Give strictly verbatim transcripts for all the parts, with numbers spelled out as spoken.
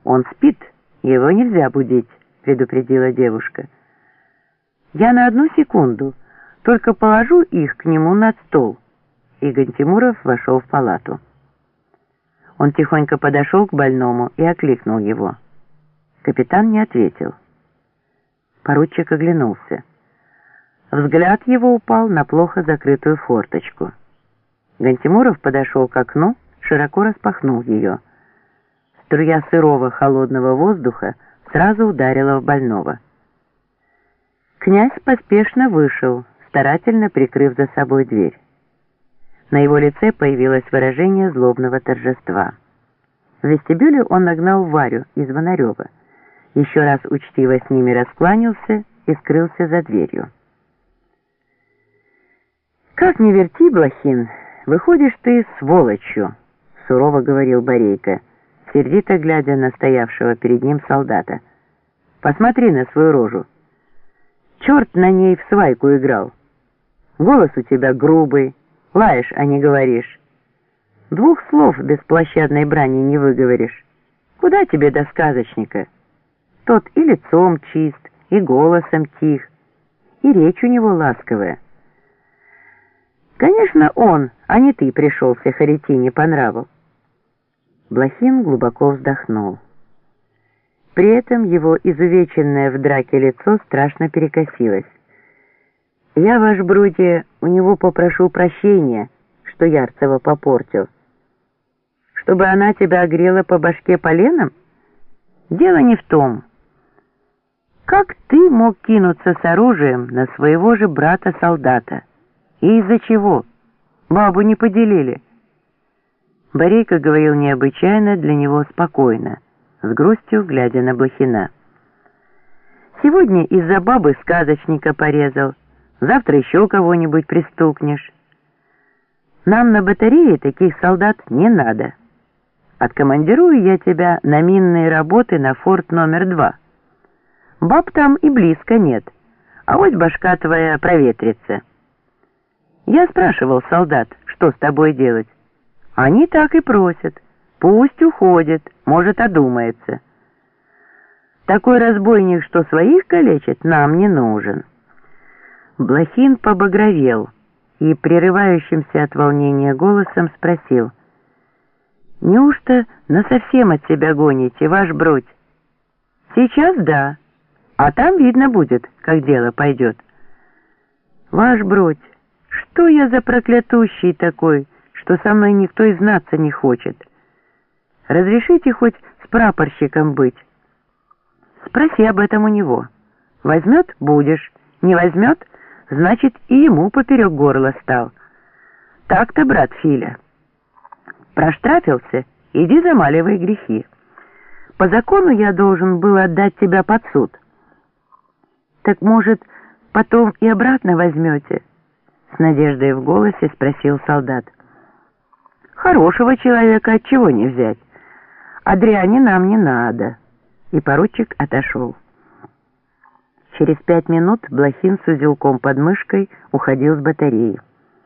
«Он спит, его нельзя будить», — предупредила девушка. «Я на одну секунду, только положу их к нему на стол». И Гантимуров вошел в палату. Он тихонько подошел к больному и окликнул его. Капитан не ответил. Поручик оглянулся. Взгляд его упал на плохо закрытую форточку. Гантимуров подошел к окну, широко распахнул ее. Струя сырого холодного воздуха сразу ударила в больного. Князь поспешно вышел, старательно прикрыв за собой дверь. На его лице появилось выражение злобного торжества. В вестибюле он нагнал Варю и Звонарева, еще раз учтиво с ними раскланялся и скрылся за дверью. «Как ни верти, Блохин, выходишь ты сволочью», — сурово говорил Борейко, сердито глядя на стоявшего перед ним солдата. «Посмотри на свою рожу. Черт на ней в свайку играл. Голос у тебя грубый, лаешь, а не говоришь. Двух слов без площадной брани не выговоришь. Куда тебе до сказочника? Тот и лицом чист, и голосом тих, и речь у него ласковая. Конечно, он, а не ты, пришелся Харитине по нраву». Блохин глубоко вздохнул. При этом его изувеченное в драке лицо страшно перекосилось. «Я, ваш Бруди, у него попрошу прощения, что Ярцева попортил. Чтобы она тебя огрела по башке поленом? Дело не в том. Как ты мог кинуться с оружием на своего же брата-солдата? И из-за чего? Бабу не поделили». Борейко говорил необычайно для него спокойно, с грустью глядя на Блохина. «Сегодня из-за бабы сказочника порезал, завтра еще кого-нибудь пристукнешь. Нам на батарее таких солдат не надо. Откомандирую я тебя на минные работы на форт номер два. Баб там и близко нет, а вот башка твоя проветрится». Я спрашивал солдат, что с тобой делать. Они так и просят. Пусть уходит, может, одумается. Такой разбойник, что своих калечит, нам не нужен. Блохин побагровел и прерывающимся от волнения голосом спросил: «Неужто насовсем от себя гоните, ваш Бродь?» «Сейчас да, а там видно будет, как дело пойдет». «Ваш Бродь, что я за проклятущий такой, что со мной никто и знаться не хочет? Разрешите хоть с прапорщиком быть?» «Спроси об этом у него. Возьмет — будешь, не возьмет — значит, и ему поперек горла стал. Так-то, брат Филя. Проштрафился, иди замаливай грехи. По закону я должен был отдать тебя под суд». «Так, может, потом и обратно возьмете?» С надеждой в голосе спросил солдат. «Хорошего человека отчего не взять? А дряни нам не надо». И поручик отошел. Через пять минут Блохин с узелком под мышкой уходил с батареи.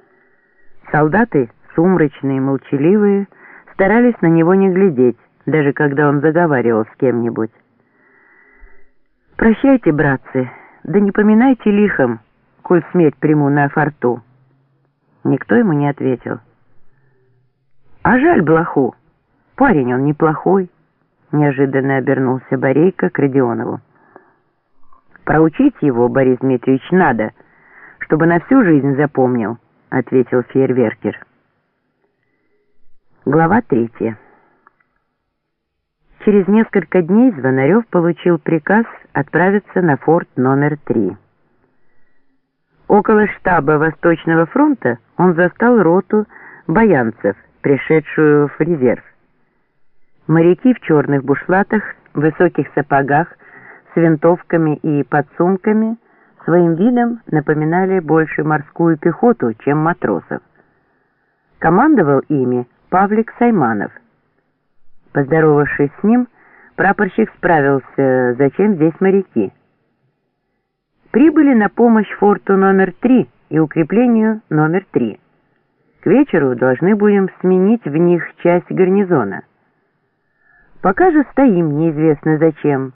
Солдаты, сумрачные и молчаливые, старались на него не глядеть, даже когда он заговаривал с кем-нибудь. «Прощайте, братцы, да не поминайте лихом, коль смерть приму на форту». Никто ему не ответил. «А жаль Блоху, парень он неплохой», — неожиданно обернулся Борейко к Родионову. «Проучить его, Борис Дмитриевич, надо, чтобы на всю жизнь запомнил», — ответил фейерверкер. Глава третья. Через несколько дней Звонарев получил приказ отправиться на форт номер три. Около штаба Восточного фронта он застал роту баянцев, пришедшую в резерв. Моряки в черных бушлатах, высоких сапогах, с винтовками и подсумками своим видом напоминали больше морскую пехоту, чем матросов. Командовал ими Павлик Сайманов. Поздоровавшись с ним, прапорщик справился, зачем здесь моряки. Прибыли на помощь форту номер три и укреплению номер три. К вечеру должны будем сменить в них часть гарнизона. Пока же стоим неизвестно зачем.